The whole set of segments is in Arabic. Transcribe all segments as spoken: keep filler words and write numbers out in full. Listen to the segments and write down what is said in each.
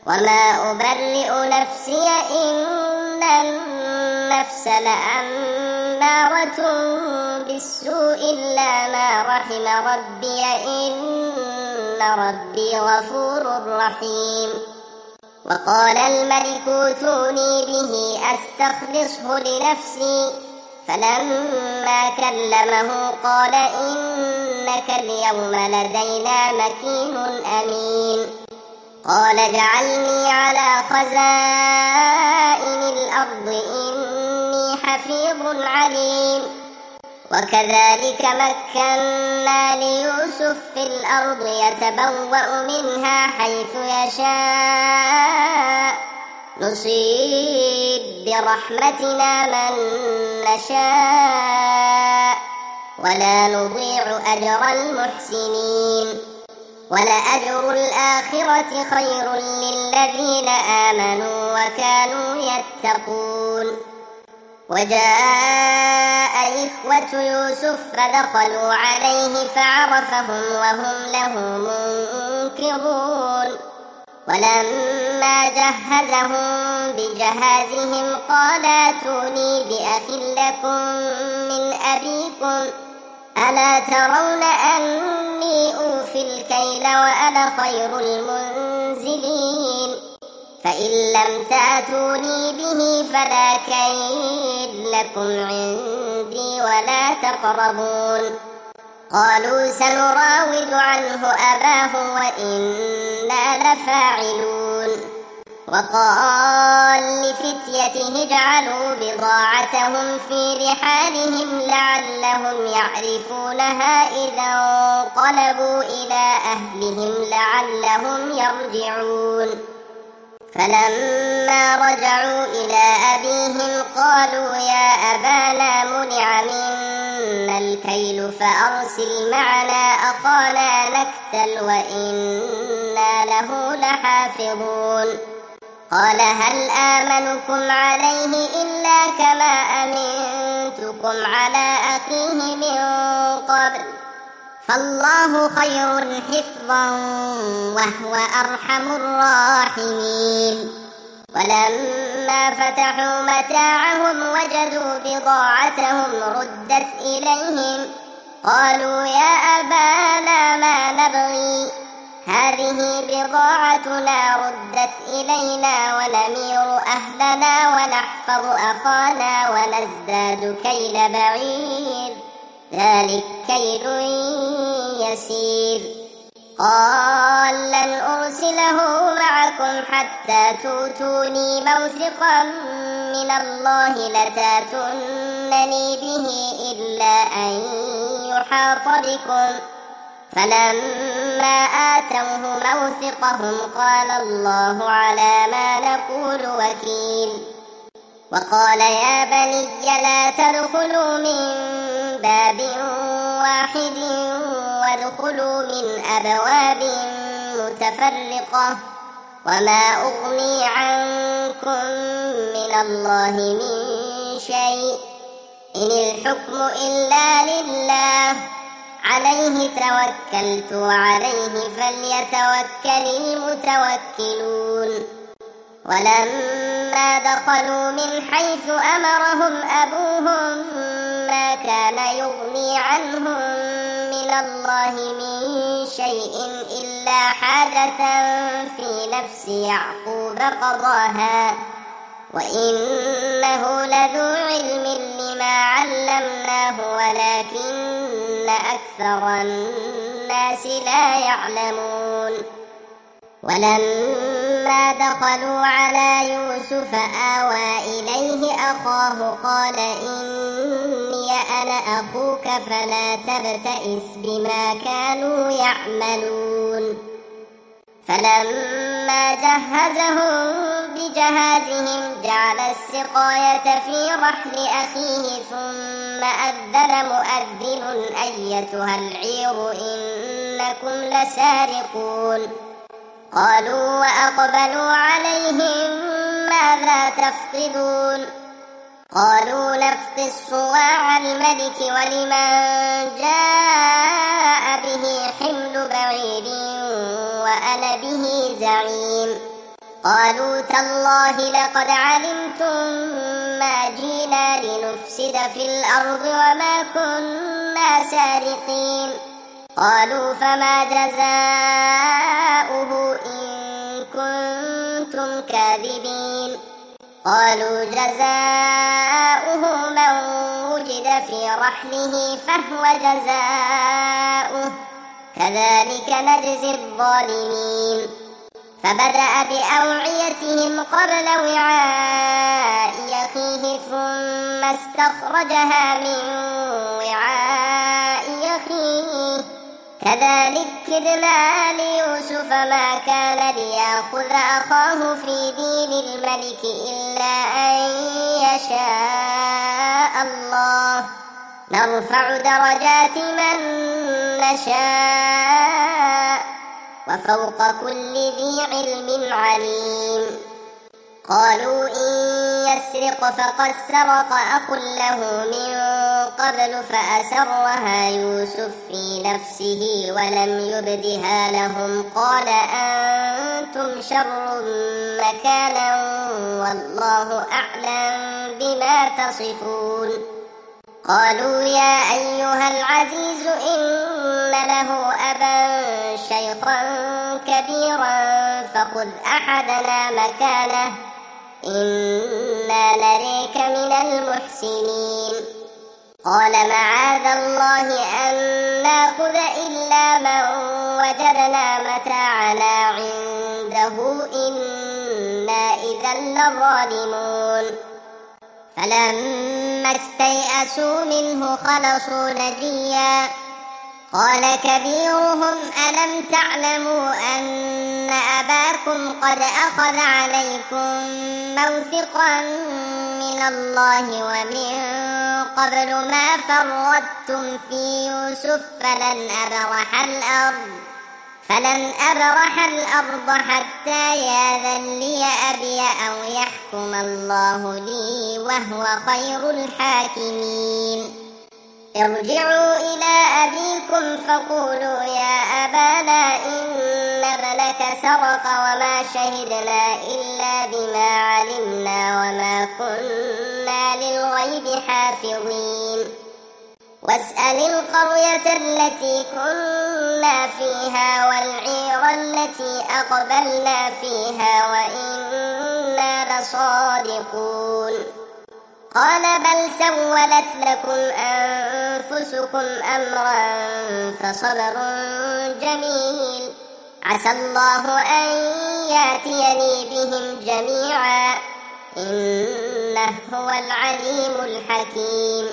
وما أبرئ نفسي إن النفس لأمارة بالسوء إلا ما رحم ربي إن ربي غفور رحيم. وقال الملك ائتوني به أستخلصه لنفسي فلما كلمه قال إنك اليوم لدينا مكين أمين. قال اجعلني على خزائن الأرض إني حفيظ عليم. وكذلك مكنا ليوسف في الأرض يتبوأ منها حيث يشاء نصيب برحمتنا من نشاء ولا نضيع أجر المحسنين. ولأجر الآخرة خير للذين آمنوا وكانوا يتقون. وجاء إخوة يوسف فدخلوا عليه فعرفهم وهم له منكرون. ولما جهزهم بجهازهم قال ائتوني بأخ لكم من أبيكم ألا ترون أني أوفي الكيل وأنا خير المنزلين فإن لم تأتوني به فلا كيل لكم عندي ولا تقربون. قالوا سنراود عنه أباه وإنا لفاعلون. وقال لفتيته اجعلوا بضاعتهم في رحالهم لعلهم يعرفونها إذا انقلبوا إلى أهلهم لعلهم يرجعون. فلما رجعوا إلى أبيهم قالوا يا أبانا منع منا الكيل فأرسل معنا أخانا نكتل وإنا له لحافظون. قال هل آمنكم عليه إلا كما أمنتكم على أخيه من قبل فالله خير حفظا وهو أرحم الراحمين. ولما فتحوا متاعهم وجدوا بضاعتهم ردت إليهم قالوا يا أبانا ما نبغي هذه بضاعتنا ردت إلينا ونمير أهلنا ونحفظ أخانا ونزداد كيل بعير ذلك كيل يسير. قال لن أرسله معكم حتى توتوني موثقا من الله لتاتونني به إلا أن يحاط بكم. فلما آتوه موثقهم قال الله على ما نقول وكيل. وقال يا بني لا تدخلوا من باب واحد وادخلوا من أبواب متفرقة وما أغني عنكم من الله من شيء إن الحكم إلا لله عليه توكلت وعليه فليتوكل المتوكلون. ولما دخلوا من حيث أمرهم أبوهم ما كان يغني عنهم من الله من شيء إلا حاجة في نفس يعقوب قضاها وإنه لذو علم لما علمناه ولكن أكثر الناس لا يعلمون. ولما دخلوا على يوسف آوى إليه أخاه قال إني أنا أخوك فلا تبتئس بما كانوا يعملون. فلما جهزهم بجهازهم جعل السقاية في رحل أخيه ثم أذن مؤذن أيتها العير إنكم لسارقون. قالوا وأقبلوا عليهم ماذا تفقدون قالوا نفقد صواع الملك ولمن جاء به حمل بعير وأنا به زعيم. قالوا تالله لقد علمتم ما جئنا لنفسد في الأرض وما كنا سارقين. قالوا فما جزاؤه إن كنتم كاذبين. قالوا جزاؤه من وجد في رحله فهو جزاؤه كذلك نجزي الظالمين. فبدأ بأوعيتهم قبل وعاء أخيه ثم استخرجها من وعاء أخيه كذلك كدنا ليوسف ما كان ليأخذ أخاه في دين الملك إلا أن يشاء الله نرفع درجات من نشاء وفوق كل ذي علم عليم. قالوا إن يسرق فقد سرق أخ له من قبل فأسرها يوسف في نفسه ولم يبدها لهم قال أنتم شر مكانا والله أعلم بما تصفون. قالوا يا أيها العزيز إن له أبا شيخا كبيرا فخذ أحدنا مكانه إنا نريك من المحسنين. قال معاذ الله أن نأخذ إلا من وجدنا متاعنا عنده إنا إذا لظالمون. فلما استيئسوا منه خلصوا نجيا قال كبيرهم ألم تعلموا أن أباكم قد أخذ عليكم موثقا من الله ومن قبل ما فرطتم في يوسف فلن أبرح الأرض فلن أبرح الأرض حتى يأذن لي أبي أو يحكم الله لي وهو خير الحاكمين. ارجعوا إلى أبيكم فقولوا يا أبانا إن ابنك سرق وما شهدنا إلا بما علمنا وما كنا للغيب حافظين. واسأل القرية التي كنا فيها والعير التي أقبلنا فيها وإنا لصادقون. قال بل سولت لكم أنفسكم أمرا فصبر جميل عسى الله أن يأتيني بهم جميعا إنه هو العليم الحكيم.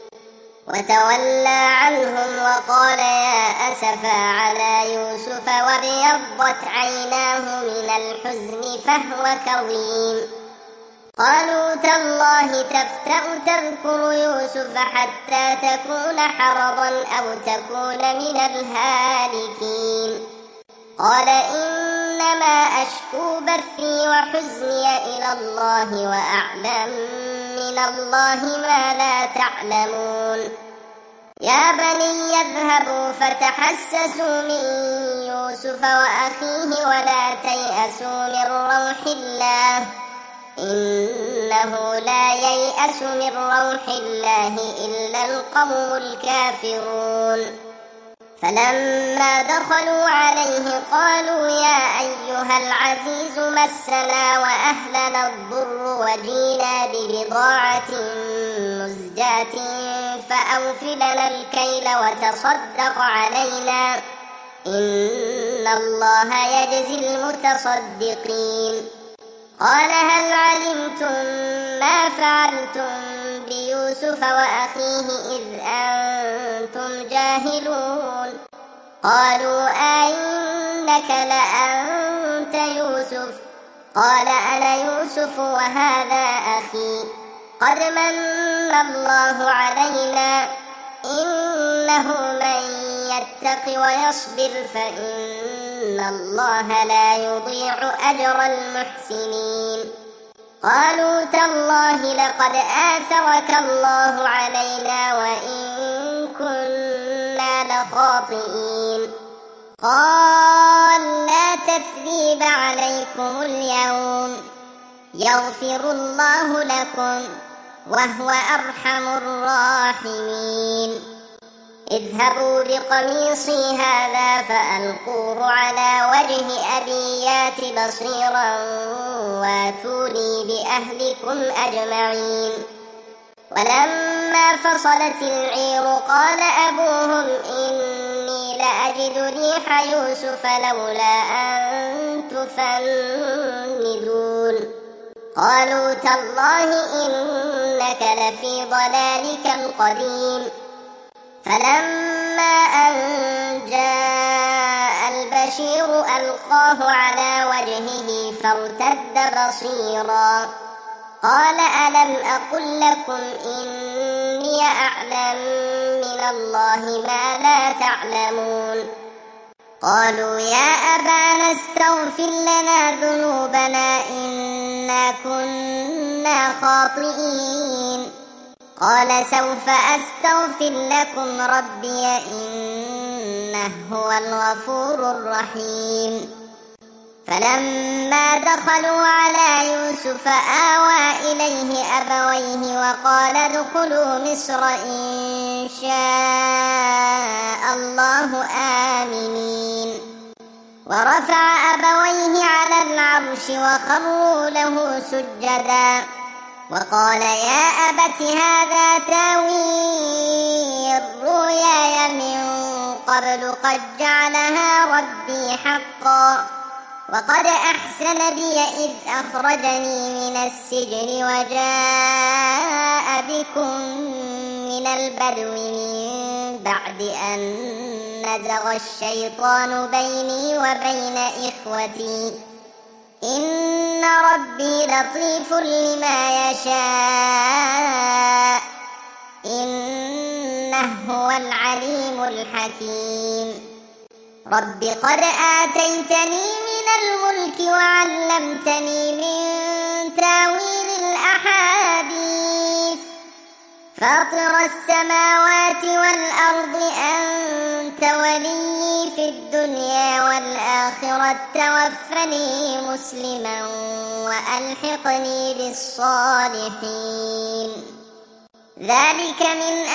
وتولى عنهم وقال يا أسفا على يوسف وابيضت عيناه من الحزن فهو كظيم. قالوا تالله تفتأ تذكر يوسف حتى تكون حرضا أو تكون من الهالكين. قال إنما أشكو بثي وحزني إلى الله وأعلم من الله ما لا تعلمون. يا بني اذهبوا فتحسسوا من يوسف وأخيه ولا تيأسوا من روح الله إنه لا ييأس من روح الله إلا القوم الكافرون. فلما دخلوا عليه قالوا يا أيها العزيز مسنا وأهلنا الضر وجينا ببضاعة مزجاة فأوف لنا الكيل وتصدق علينا إن الله يجزي المتصدقين. قال هل علمتم ما فعلتم بيوسف وأخيه إذ أنتم جاهلون. قالوا أئنك لأنت يوسف قال أنا يوسف وهذا أخي قد من الله علينا إنه من يتق ويصبر فإن الله لا يضيع أجر المحسنين. قالوا تالله لقد آثرك الله علينا وإن كنا لخاطئين. قال لا تثريب عليكم اليوم يغفر الله لكم وهو أرحم الراحمين. اذهبوا بقميصي هذا فألقوه على وجه أبي يات بصيرا واتوني بأهلكم أجمعين. ولما فصلت العير قال أبوهم إني لأجد ريح يوسف لولا أن تفندون. قالوا تالله إنك لفي ضلالك القديم. فلما أن جاء البشير ألقاه على وجهه فارتد بصيرا قال ألم أقل لكم إني أعلم من الله ما لا تعلمون. قالوا يا أبانا استغفر لنا ذنوبنا إنا كنا خاطئين. قال سوف أستغفر لكم ربي إنه هو الغفور الرحيم. فلما دخلوا على يوسف آوى إليه أبويه وقال ادخلوا مصر إن شاء الله آمنين. ورفع أبويه على العرش وخروا له سجدا وقال يا أبت هذا تاويل رؤياي من قبل قد جعلها ربي حقا وقد أحسن بي إذ أخرجني من السجن وجاء بكم من البدو من بعد أن نزغ الشيطان بيني وبين إخوتي إن ربي لطيف لما يشاء إنه هو العليم الحكيم. رب قد آتيتني من الملك وعلمتني من تاويل الأحاديث فاطر السماوات والأرض أنت ولي في الدنيا والآخرة توفني مسلما وألحقني بالصالحين. ذلك من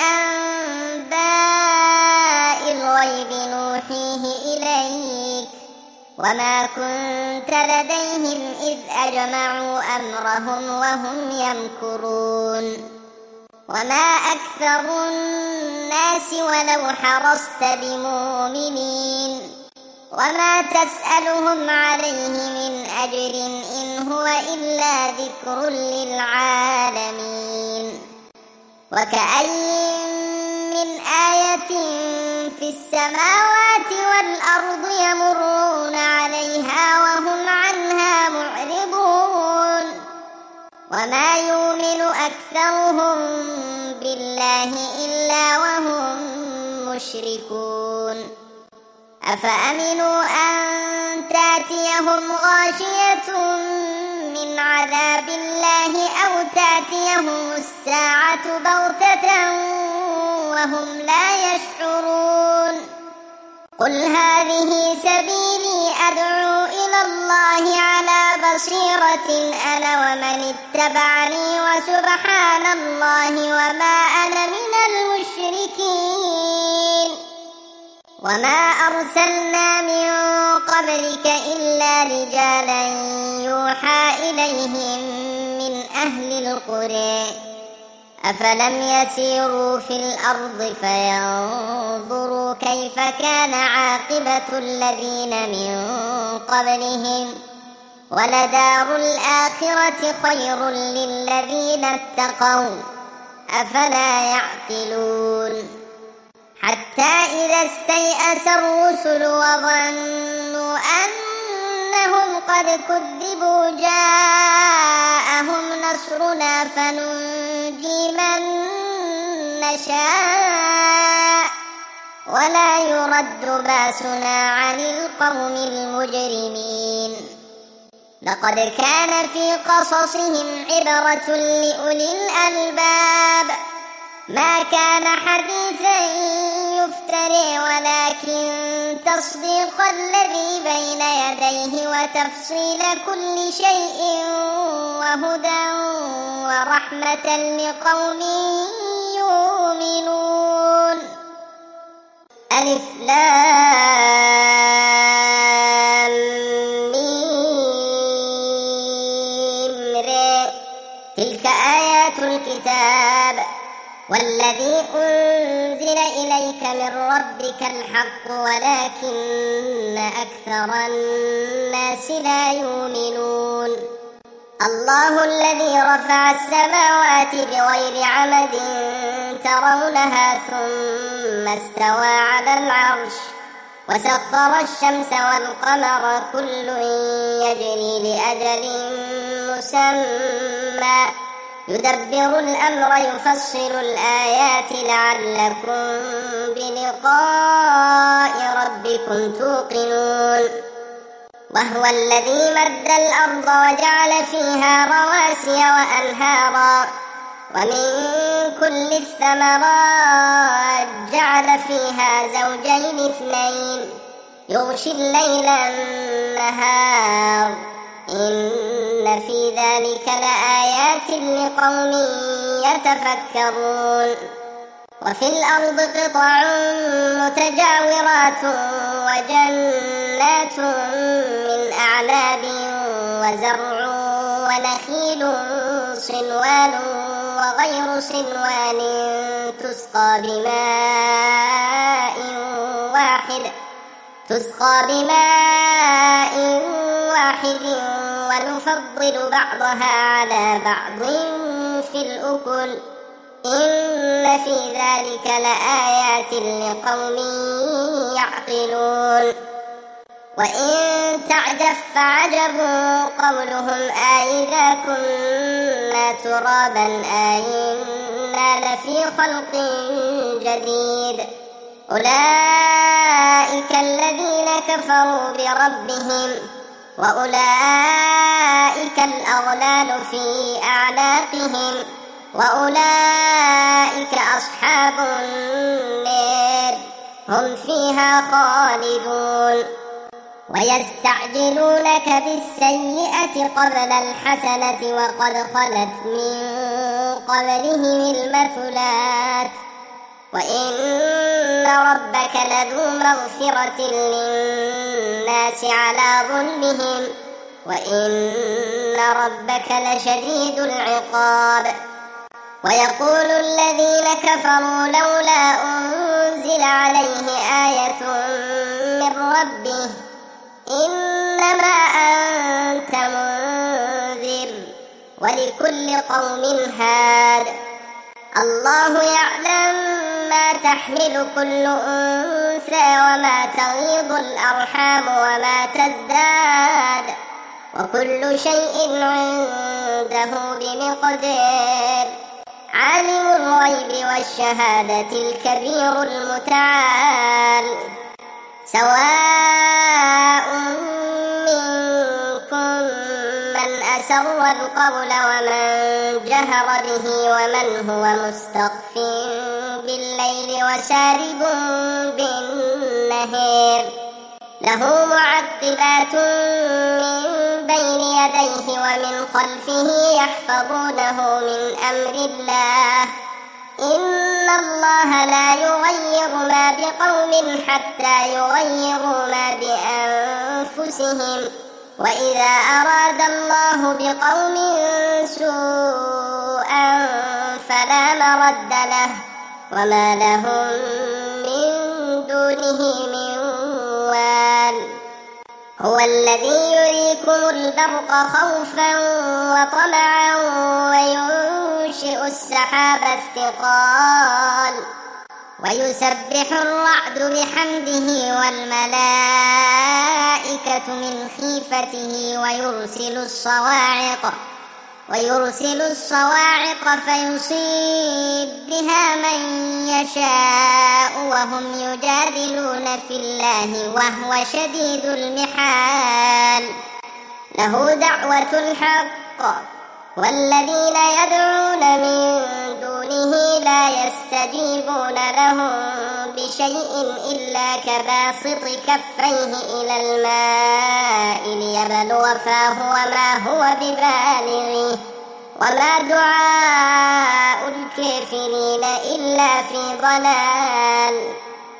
أنباء الغيب نوحيه إليك وما كنت لديهم إذ أجمعوا أمرهم وهم يمكرون. وما أكثر الناس ولو حرصت بمؤمنين وما تسألهم عليه من أجر إن هو إلا ذكر للعالمين. وكأين من آية في السماوات والأرض يمرون عليها وهم عنها معرضون وما يؤمن أكثرهم بالله إلا وهم مشركون. أفأمنوا أن تأتيهم غاشية من عذاب الله أو تأتيهم الساعة بغتة وهم لا يشعرون. قل هذه سبيلي أدعو إلى الله على بصيرة أنا ومن اتبعني وسبحان الله وما أنا من المشركين. وما أرسلنا من قبلك إلا رجالا يوحى إليهم من أهل القرى أفلم يسيروا في الأرض فينظروا كيف كان عاقبة الذين من قبلهم ولدار الآخرة خير للذين اتقوا أفلا يعقلون. حتى إذا استيأس الرسل وظنوا أنهم قد كذبوا جاءهم نصرنا فننجي من نشاء ولا يرد باسنا عن القوم المجرمين. لقد كان في قصصهم عبرة لأولي الألباب ما كان حديثا يفتري ولكن تصديق الذي بين يديه وتفصيل كل شيء وهدى ورحمة لقوم يؤمنون. ألف لام ميم ر تلك آيات الكتاب والذي أنزل إليك من ربك الحق ولكن أكثر الناس لا يؤمنون. الله الذي رفع السماوات بغير عمد ترونها ثم استوى على العرش وسخر الشمس والقمر كل يجري لأجل مسمى يدبر الأمر يفصل الآيات لعلكم بلقاء ربكم توقنون. وهو الذي مد الأرض وجعل فيها رواسي وأنهارا ومن كل الثمرات جعل فيها زوجين اثنين يغشي الليل النهار إن في ذلك لآيات لقوم يتفكرون. وفي الأرض قطع متجاورات وجنات من أعناب وزرع ونخيل صنوان وغير صنوان تسقى بماء واحد تسقى بماء واحد ونفضل بعضها على بعض في الأكل إن في ذلك لآيات لقوم يعقلون. وإن تعجب فعجب قولهم أإذا كنا ترابا أإنا لفي خلق جديد أولئك الذين كفروا بربهم وأولئك الأغلال في أعناقهم وأولئك أصحاب النار هم فيها خالدون. ويستعجلونك بالسيئة قبل الحسنة وقد خلت من قبلهم المثلات وإن ربك لذو مغفرة للناس على ظلمهم وإن ربك لشديد العقاب. ويقول الذين كفروا لولا أنزل عليه آية من ربه إنما أنت منذر ولكل قوم هاد الله يعلم ما تحمل كل أنثى وما تغيض الأرحام وما تزداد وكل شيء عنده بمقدار. عالم الغيب والشهادة الكبير المتعال سواء منكم من أسر القول ومن جهر به ومن هو مستخف بالليل وسارب بالنهار له معقبات من بين يديه ومن خلفه يحفظونه من أمر الله إن الله لا يغير ما بقوم حتى يغيروا ما بأنفسهم وإذا أراد الله بقوم سوءا فلا مرد له وما لهم من دونه من وال. هو الذي يريكم البرق خوفا وطمعا وينشئ السحاب الثقال ويسبح الرعد بحمده والملائكة من خيفته ويرسل الصواعق ويرسل الصواعق فيصيب بها من يشاء وهم يجادلون في الله وهو شديد المحال له دعوة الحق والذين يدعون من دونه لا يستجيبون لهم بشيء إلا كباسط كفيه إلى الماء ليبلغ فاه وما هو ببالغه وما دعاء الكافرين إلا في ضلال.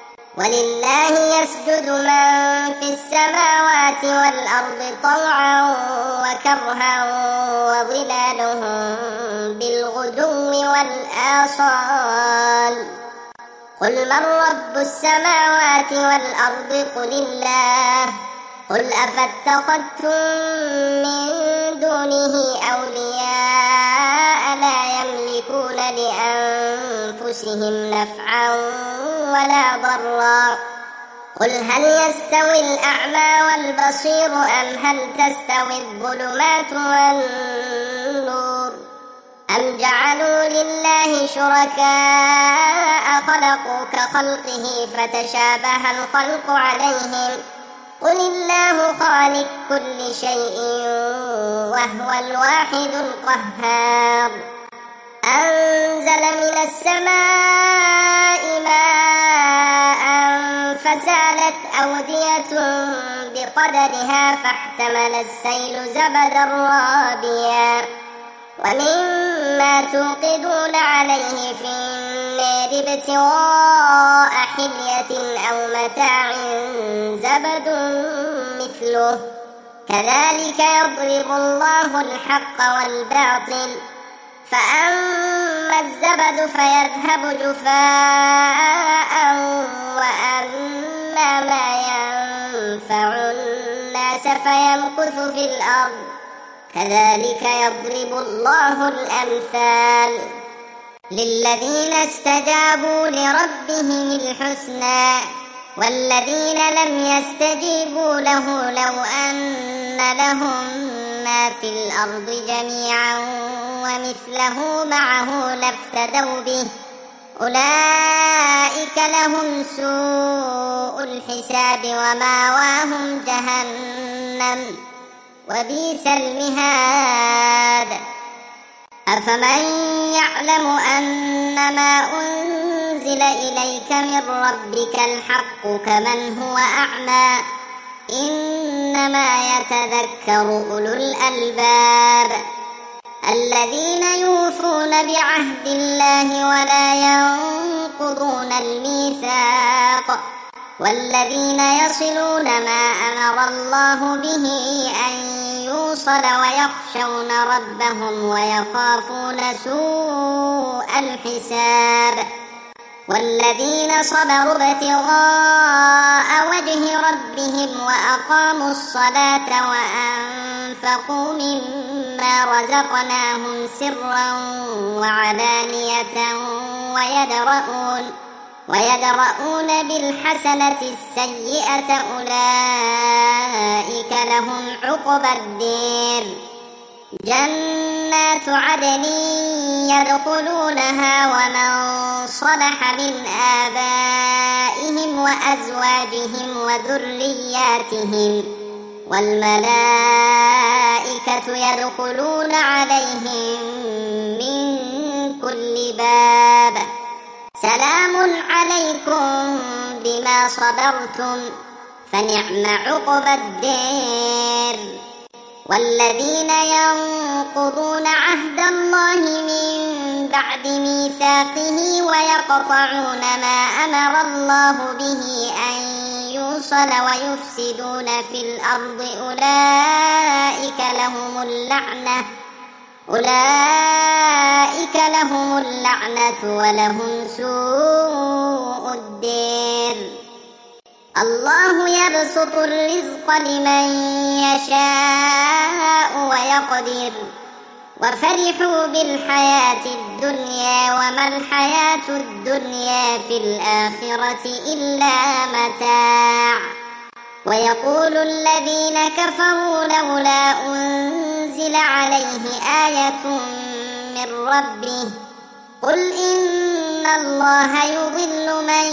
ولله يسجد من في السماوات والأرض طوعا وكرها وظلالهم بالغدو والآصال. قل من رب السماوات والأرض قل الله. قل أفاتخذتم من دونه أولياء لا يملكون لأنفسهم نفعا ولا ضرا. قل هل يستوي الأعمى والبصير أم هل تستوي الظلمات والنور أم جعلوا لله شركاء خلقوا كخلقه فتشابه الخلق عليهم. قل الله خالق كل شيء وهو الواحد القهار. أنزل من السماء ماء فسالت أودية بقدرها فاحتمل السيل زبدا رابيا ومما توقدون عليه في النار ابتغاء حلية أو متاع زبد مثله كذلك يضرب الله الحق والباطل. فأما الزبد فيذهب جفاء وأما ما ينفع الناس فيمكث في الأرض كذلك يضرب الله الأمثال. للذين استجابوا لربهم الحسنى والذين لم يستجيبوا له لو أن لهم ما في الأرض جميعا ومثله معه لافتدوا به أولئك لهم سوء الحساب ومأواهم جهنم وبئس المهاد. أفمن يعلم أنما أنزل إليك من ربك الحق كمن هو أعمى إنما يتذكر أولو الألباب الذين يوفون بعهد الله ولا ينقضون الميثاق والذين يصلون ما أمر الله به أن يوصل ويخشون ربهم ويخافون سوء الحساب والذين صبروا ابتغاء وجه ربهم وأقاموا الصلاة وأنفقوا مما رزقناهم سرا وعلانية ويدرؤون ويدرؤون بالحسنة السيئة أولئك لهم عقبى الدير. جنات عدن يدخلونها ومن صلح من آبائهم وأزواجهم وذرياتهم والملائكة يدخلون عليهم من كل باب سلام عليكم بما صبرتم فنعم عقبى الدير. والذين ينقضون عهد الله من بعد ميثاقه ويقطعون ما أمر الله به أن يوصل ويفسدون في الأرض أولئك لهم اللعنة أولئك لهم اللعنة ولهم سوء الدير. الله يبسط الرزق لمن يشاء ويقدر وفرحوا بالحياة الدنيا وما الحياة الدنيا في الآخرة إلا متاع. ويقول الذين كفروا لولا أنزل عليه آية من ربه قل إن الله يضل من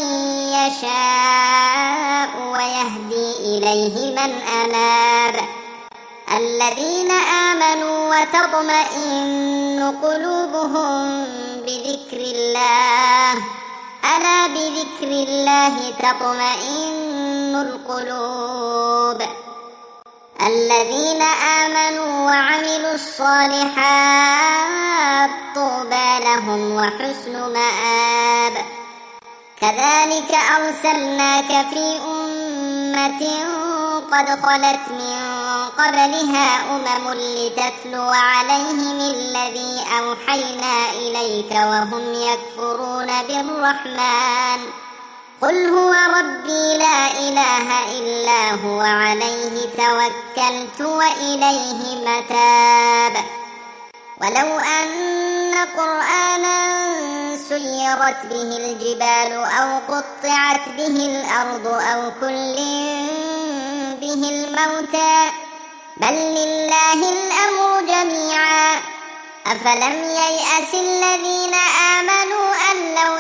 يشاء ويهدي إليه من أناب الذين آمنوا وتطمئن قلوبهم بذكر الله ألا بذكر الله تطمئن القلوب الذين آمنوا وعملوا الصالحات طوبى لهم وحسن مآب كذلك أرسلناك في أمة قد خلت من قبلها أمم لتتلو عليهم الذي أوحينا إليك وهم يكفرون بالرحمن قل هو ربي لا إله إلا هو عليه توكلت وإليه متاب ولو أن قرآنا سيرت به الجبال أو قطعت به الأرض أو كلم به الموتى بل لله الأمر جميعا أفلم ييأس الذين آمنوا أن لو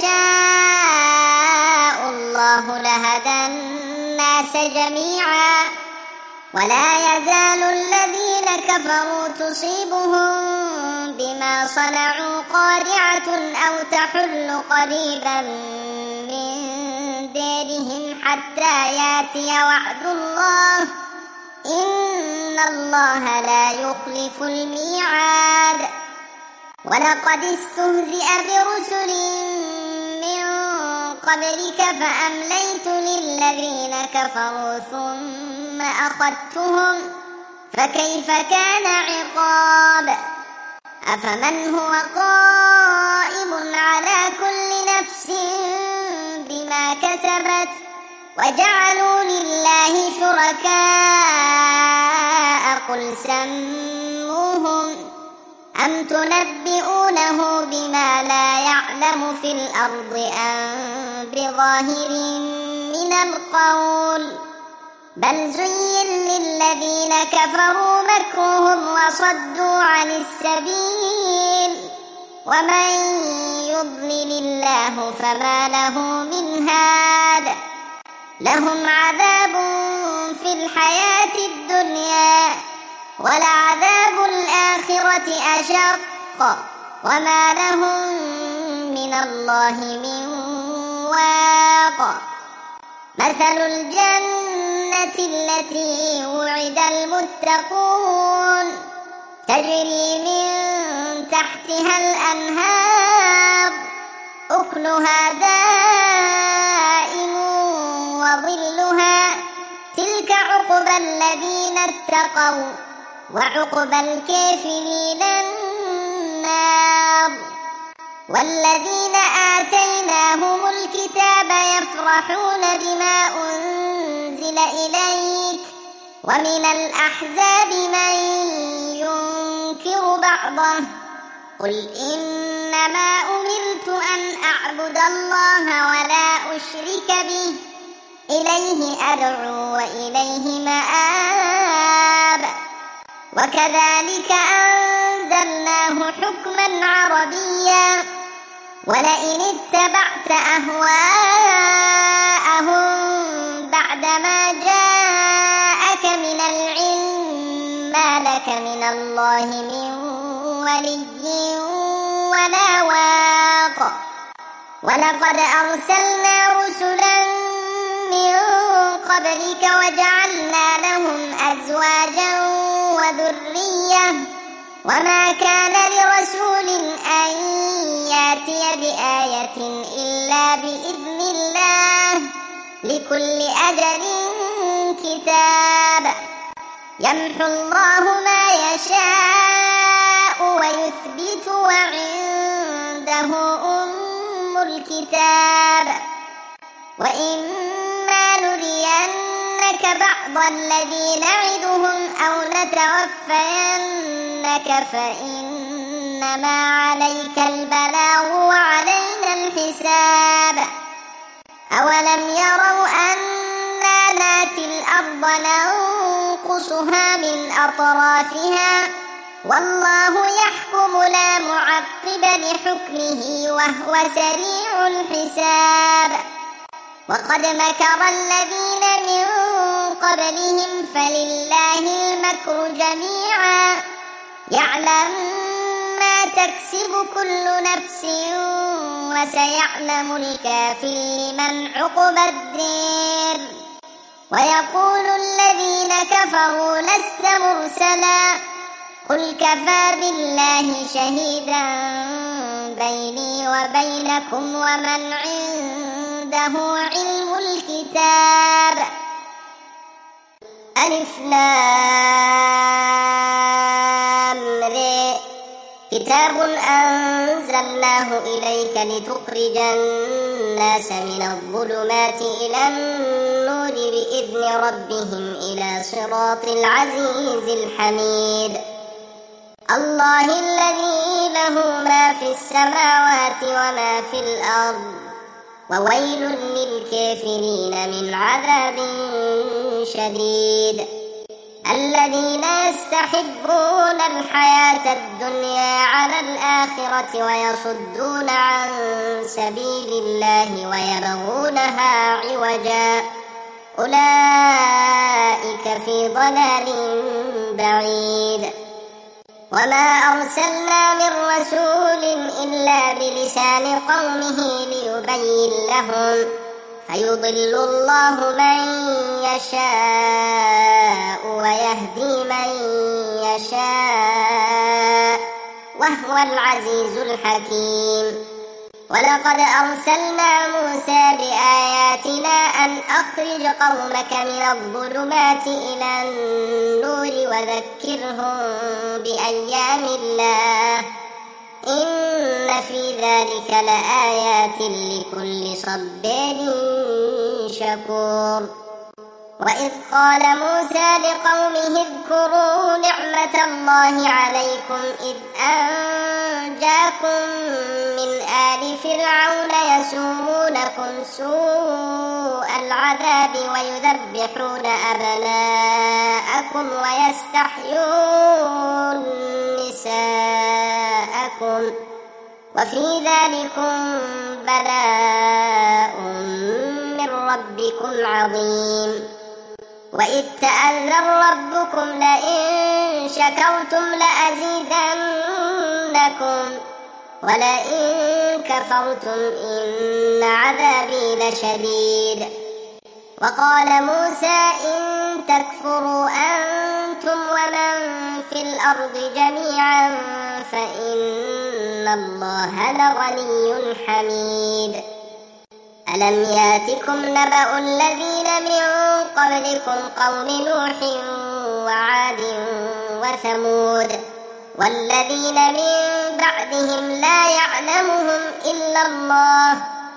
يشاء الله لهدى الناس جميعا ولا يزال الذين كفروا تصيبهم بما صنعوا قارعة أو تحل قريبا من ديرهم حتى ياتي وعد الله إن الله لا يخلف الميعاد ولقد استهزئ برسل من قبلك فأمليت للذين كفروا ثم أخذتهم فكيف كان عقاب أفمن هو قائم على كل نفس بما كسبت وجعلوا لله شركاء قل سموهم أم تنبئونه بما لا يعلم في الأرض أم بظاهر من القول بل زين للذين كفروا مكرهم وصدوا عن السبيل ومن يضلل الله فما له من هاد لهم عذاب في الحياة الدنيا ولعذاب الآخرة أشق وما لهم من الله من واق مثل الجنة التي وعد المتقون تجري من تحتها الأنهار أكلها دائم وظلها تلك عقبى الذين اتقوا وعقبى الكافرين النار والذين آتيناهم الكتاب يفرحون بما أنزل إليك ومن الأحزاب من ينكر بعضه قل إنما أمرت أن أعبد الله ولا أشرك به إليه أدعو وإليه مآب وكذلك أنزلناه حكما عربيا ولئن اتبعت أهواءهم بعدما جاءك من العلم ما لك من الله من ولي ولا واق ولقد أرسلنا رسلا من قبلك وجعلنا لهم أزواجا وذرية وما كان لرسول أن يأتي بآية إلا بإذن الله لكل أجل كتاب يمحو الله ما يشاء ويثبت وعنده أم الكتاب وإما نرينك بعض الذي نعدهم أو نتوفينك فإنما عليك البلاغ وعلينا الحساب أولم يروا أنا ناتي الأرض ننقصها من أطرافها والله يحكم لا معقب لحكمه وهو سريع الحساب وقد مكر الذين من قبلهم فلله المكر جميعا يعلم ما تكسب كل نفس وسيعلم الكافر لمن عقبى الدير ويقول الذين كفروا لست مرسلا قل كفى بالله شهيدا بيني وبينكم ومن عنده علم الكتاب. ألف لام ر كتاب أنزلناه إليك لتخرج الناس من الظلمات إلى النور بإذن ربهم إلى صراط العزيز الحميد. الله الذي له ما في السماوات وما في الأرض وويل للكافرين من عذاب شديد. الذين يستحبون الحياة الدنيا على الآخرة ويصدون عن سبيل الله ويبغونها عوجا أولئك في ضلال بعيد. وما أرسلنا من رسول إلا بلسان قومه ليبين لهم فيضل الله من يشاء ويهدي من يشاء وهو العزيز الحكيم. ولقد أرسلنا موسى بآياتنا أن أخرج قومك من الظلمات إلى النور وذكرهم بأيام الله إن في ذلك لآيات لكل صبار شكور. وإذ قال موسى لقومه اذكروا نعمة الله عليكم إذ أنجاكم من آل فرعون يسومونكم سوء العذاب ويذبحون أبناءكم ويستحيون نساءكم وفي ذلكم بلاء من ربكم عظيم. وإذ تأذن ربكم لئن شكرتم لأزيدنكم ولئن كفرتم إن عذابي لشديد. وقال موسى إن تكفروا أنتم ومن في الأرض جميعا فإن الله لغني حميد. ألم ياتكم نبأ الذين من قبلكم قوم نوح وعاد وثمود والذين من بعدهم لا يعلمهم إلا الله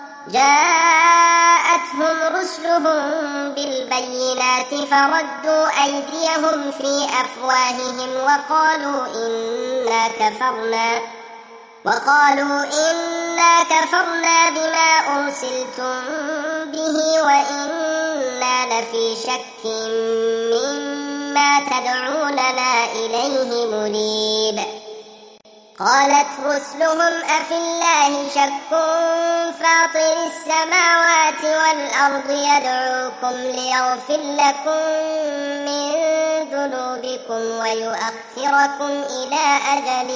جاءتهم رسلهم بالبينات فردوا أيديهم في أفواههم وقالوا إنا كفرنا وقالوا إنا كفرنا بما أرسلتم به وإنا لفي شك مما تدعوننا إليه مريب. قالت رسلهم أفي الله شك فاطر السماوات والأرض يدعوكم ليغفر لكم من ذنوبكم ويؤخركم إلى أجل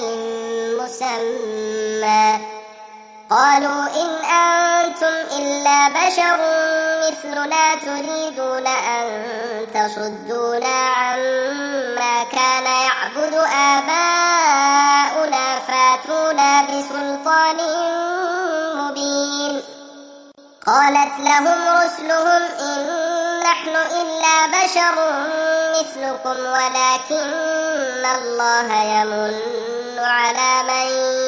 مسمى قالوا إن أنتم إلا بشر مثلنا تريدون أن تصدونا عما كان يعبد آباؤنا فاتونا بسلطان مبين. قالت لهم رسلهم إن نحن إلا بشر مثلكم ولكن الله يمن على من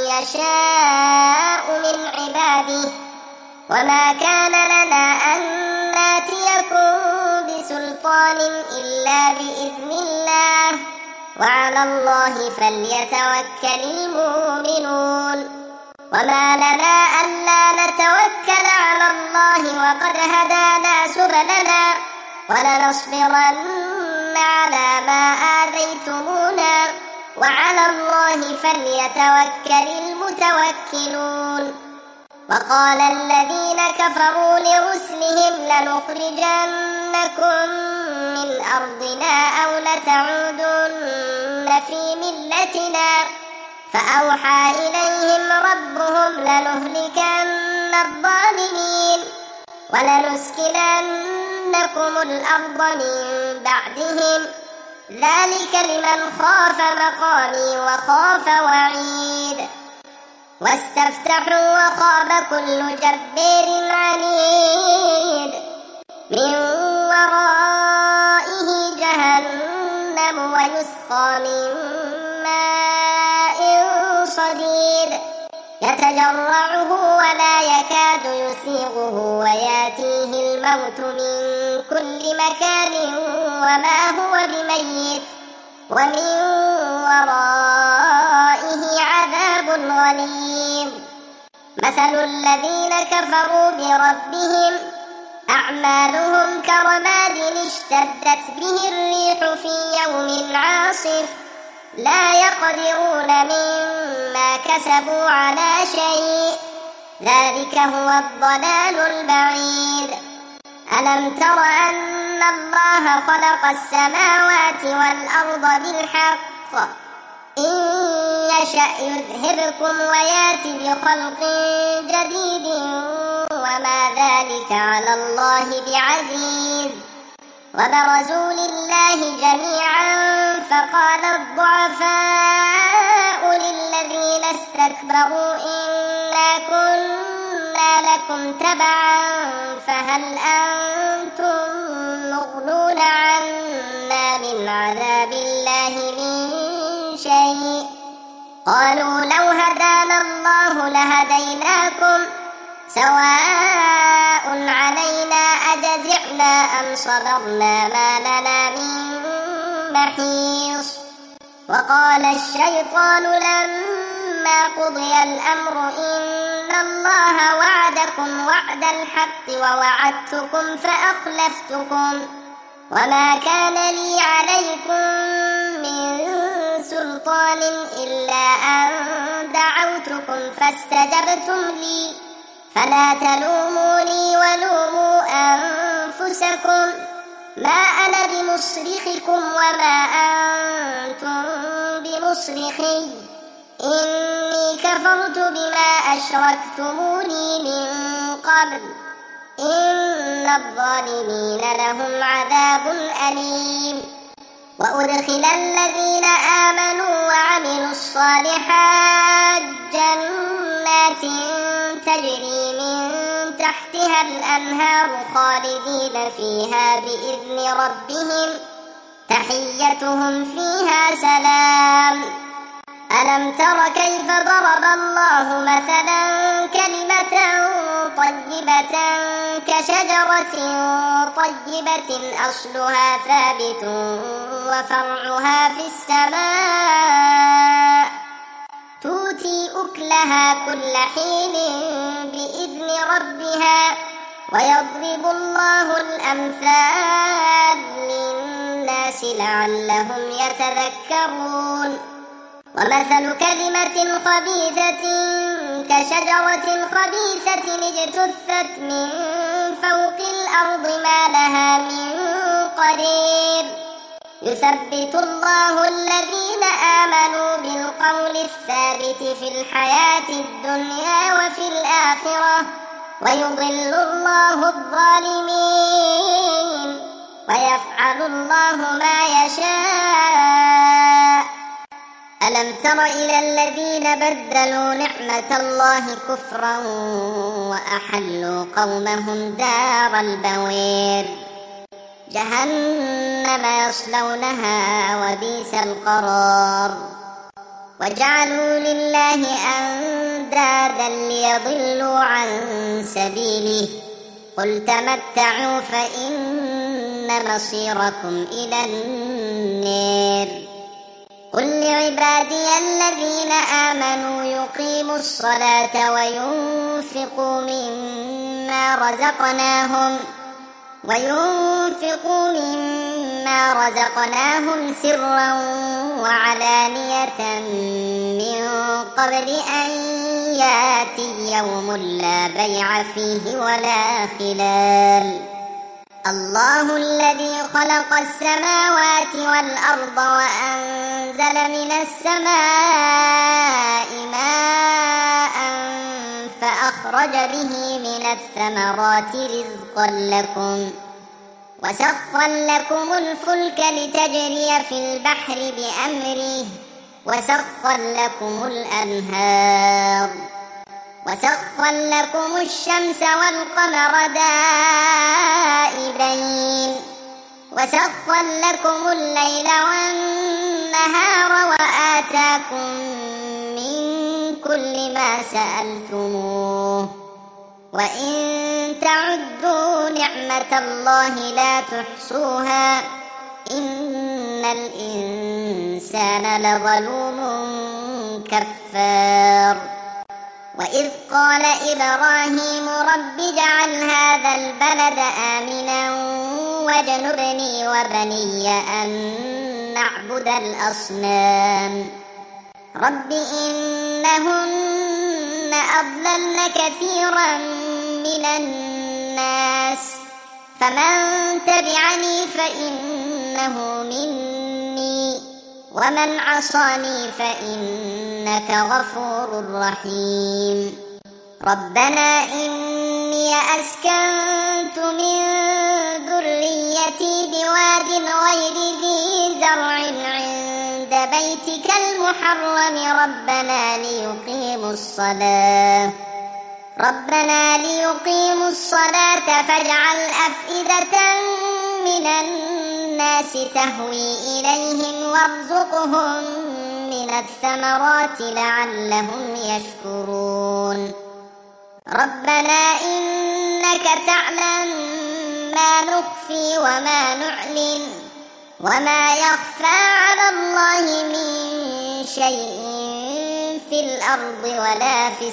يشاء من عباده وما كان لنا أن ناتيكم بسلطان إلا بإذن الله وعلى الله فليتوكل المؤمنون. وما لنا ألا نتوكل على الله وقد هدانا سبلنا ولنصبرن على ما آذيتمونا وعلى الله فليتوكل المتوكلون. وقال الذين كفروا لرسلهم لنخرجنكم من من أرضنا أو لتعودن في ملتنا فأوحى إليهم ربهم لنهلكن الظالمين ولنسكننكم الأرض من بعدهم ذلك لمن خاف مقامي وخاف وعيد واستفتحوا وخاب كل جبار عنيد من ورائه جهنم ويسقى من ماء صديد يتجرعه ولا يكاد يسيغه وياتيه الموت من كل مكان وما هو بميت ومن ورائه عذاب غليظ مثل الذين كفروا بربهم أعمالهم كرماد اشتدت به الريح في يوم عاصف لا يقدرون مما كسبوا على شيء ذلك هو الضلال البعيد ألم تر أن الله خلق السماوات والأرض بالحق إن يشأ يذهبكم ويأتي بخلق جديد وما ذلك على الله بعزيز وبرزوا لله جميعا فقال الضعفاء للذين استكبروا إنا كنا لكم تبعا فهل أنتم مغنون عنا من عذاب الله من شيء قالوا لو هدانا الله لهديناكم سواء علينا أجزعنا أم صبرنا ما لنا من محيص وقال الشيطان لما قضي الأمر إن الله وعدكم وعد الحق ووعدتكم فأخلفتكم وما كان لي عليكم من سلطان إلا أن دعوتكم فاستجبتم لي فلا تلوموني ولوموا أنفسكم ما أنا بمصرخكم وما أنتم بمصرخي إني كفرت بما أشركتموني من قبل إن الظالمين لهم عذاب أليم وأدخل الذين آمنوا وعملوا الصالحات جنات تجري من تحتها الأنهار خالدين فيها بإذن ربهم تحيتهم فيها سلام ألم تر كيف ضرب الله مثلا كلمة طيبة كشجرة طيبة أصلها ثابت وفرعها في السماء تؤتي أكلها كل حين بإذن ربها ويضرب الله الأمثال للناس لعلهم يتذكرون ومثل كلمة خبيثة كشجرة خبيثة اجتثت من فوق الأرض ما لها من قرير يثبت الله الذين آمنوا بالقول الثابت في الحياة الدنيا وفي الآخرة ويضل الله الظالمين ويفعل الله ما يشاء ألم تر إلى الذين بدلوا نعمة الله كفرا وأحلوا قومهم دار البوير جهنم يصلونها وبئس القرار وجعلوا لله أندادا ليضلوا عن سبيله قل تمتعوا فإن مصيركم إلى النار قل لعبادي الذين آمنوا يقيموا الصلاة وينفقوا مما رزقناهم وينفقوا مما رزقناهم سرا وعلانية من قبل أن يأتي يوم لا بيع فيه ولا خلال الله الذي خلق السماوات والأرض وأنزل من السماء ماء فأخرج به من الثمرات رزقا لكم وسخر لكم الفلك لتجري في البحر بأمره وسخر لكم الأنهار وسخر لكم الشمس والقمر دائبين وسخر لكم الليل والنهار وآتاكم من كل ما سألتموه وإن تعدوا نعمة الله لا تحصوها إن الإنسان لظلوم كفار وإذ قال إبراهيم رب اجعل هذا البلد آمنا واجنبني وبني أن نعبد الأصنام رب إنهن أضللن كثيرا من الناس فمن تبعني فإنه مني ومن عصاني فإنك غفور رحيم ربنا إني أسكنت من ذريتي بواد غير ذي زرع عند بيتك المحرم ربنا ليقيموا الصلاة ربنا ليقيموا الصلاة فاجعل أفئدة من الناس تهوي إليهم وارزقهم من الثمرات لعلهم يشكرون ربنا إنك تعلم ما نخفي وما نعلن وما يخفى على الله من شيء في الأرض ولا في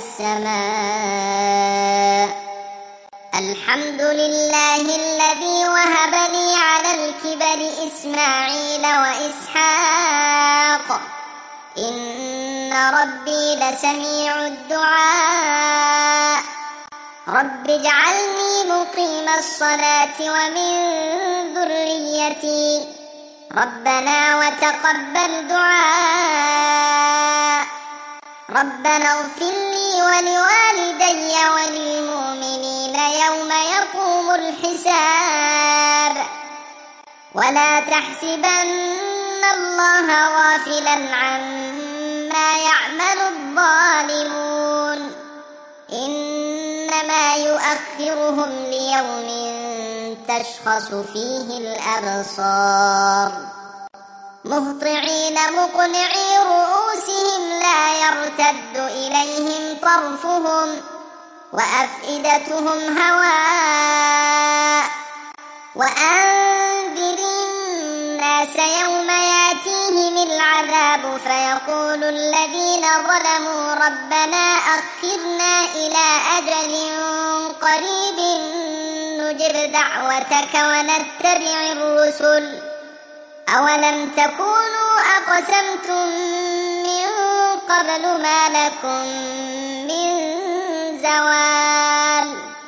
السماء الحمد لله الذي وهب لي على الكبر إسماعيل وإسحاق إن ربي لسميع الدعاء رب اجعلني مقيم الصلاة ومن ذريتي ربنا وتقبل دعاء ربنا اغفر لي ولوالدي وللمؤمنين يوم يقوم الحساب ولا تحسبن الله غافلا عما يعمل الظالمون إنما يؤخرهم ليوم تشخص فيه الأبصار مهطعين مقنعي رؤوسهم لا يرتد إليهم طرفهم وأفئدتهم هواء وأنذر الناس يوم ياتيهم العذاب فيقول الذين ظلموا ربنا أخرنا إلى أجل قريب نجب دعوتك ونتبع الرسل أولم تكونوا أقسمتم من قبل ما لكم من زوال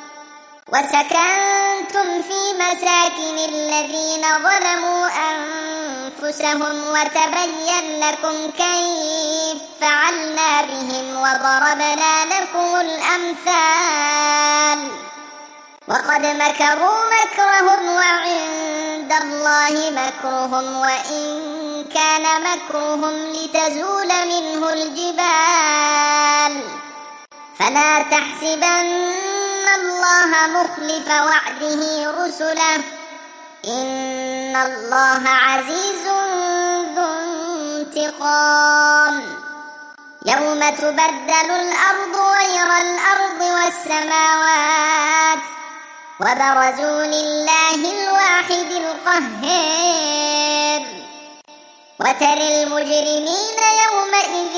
وسكنتم في مساكن الذين ظلموا أنفسهم وتبين لكم كيف فعلنا بهم وضربنا لكم الأمثال وقد مكروا مكرهم وعند الله مكرهم وإن كان مكرهم لتزول منه الجبال فلا تحسبن الله مخلف وعده رسله إن الله عزيز ذو انتقام يوم تبدل الأرض غير الأرض والسماوات وبرزوا لله الواحد القهار وترى المجرمين يومئذ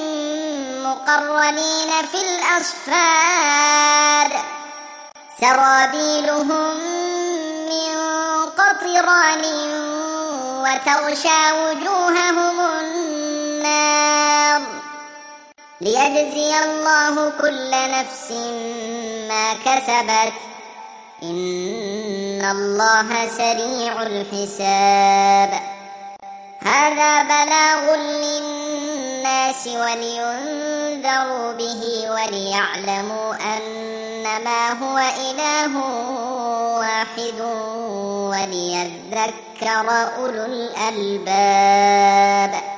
مقرنين في الأصفاد سرابيلهم من قطران وتغشى وجوههم النار ليجزي الله كل نفس ما كسبت إن إن الله سريع الحساب. هذا بلاغ للناس ولينذروا به وليعلموا أنما هو إله واحد وليذكر أولو الألباب.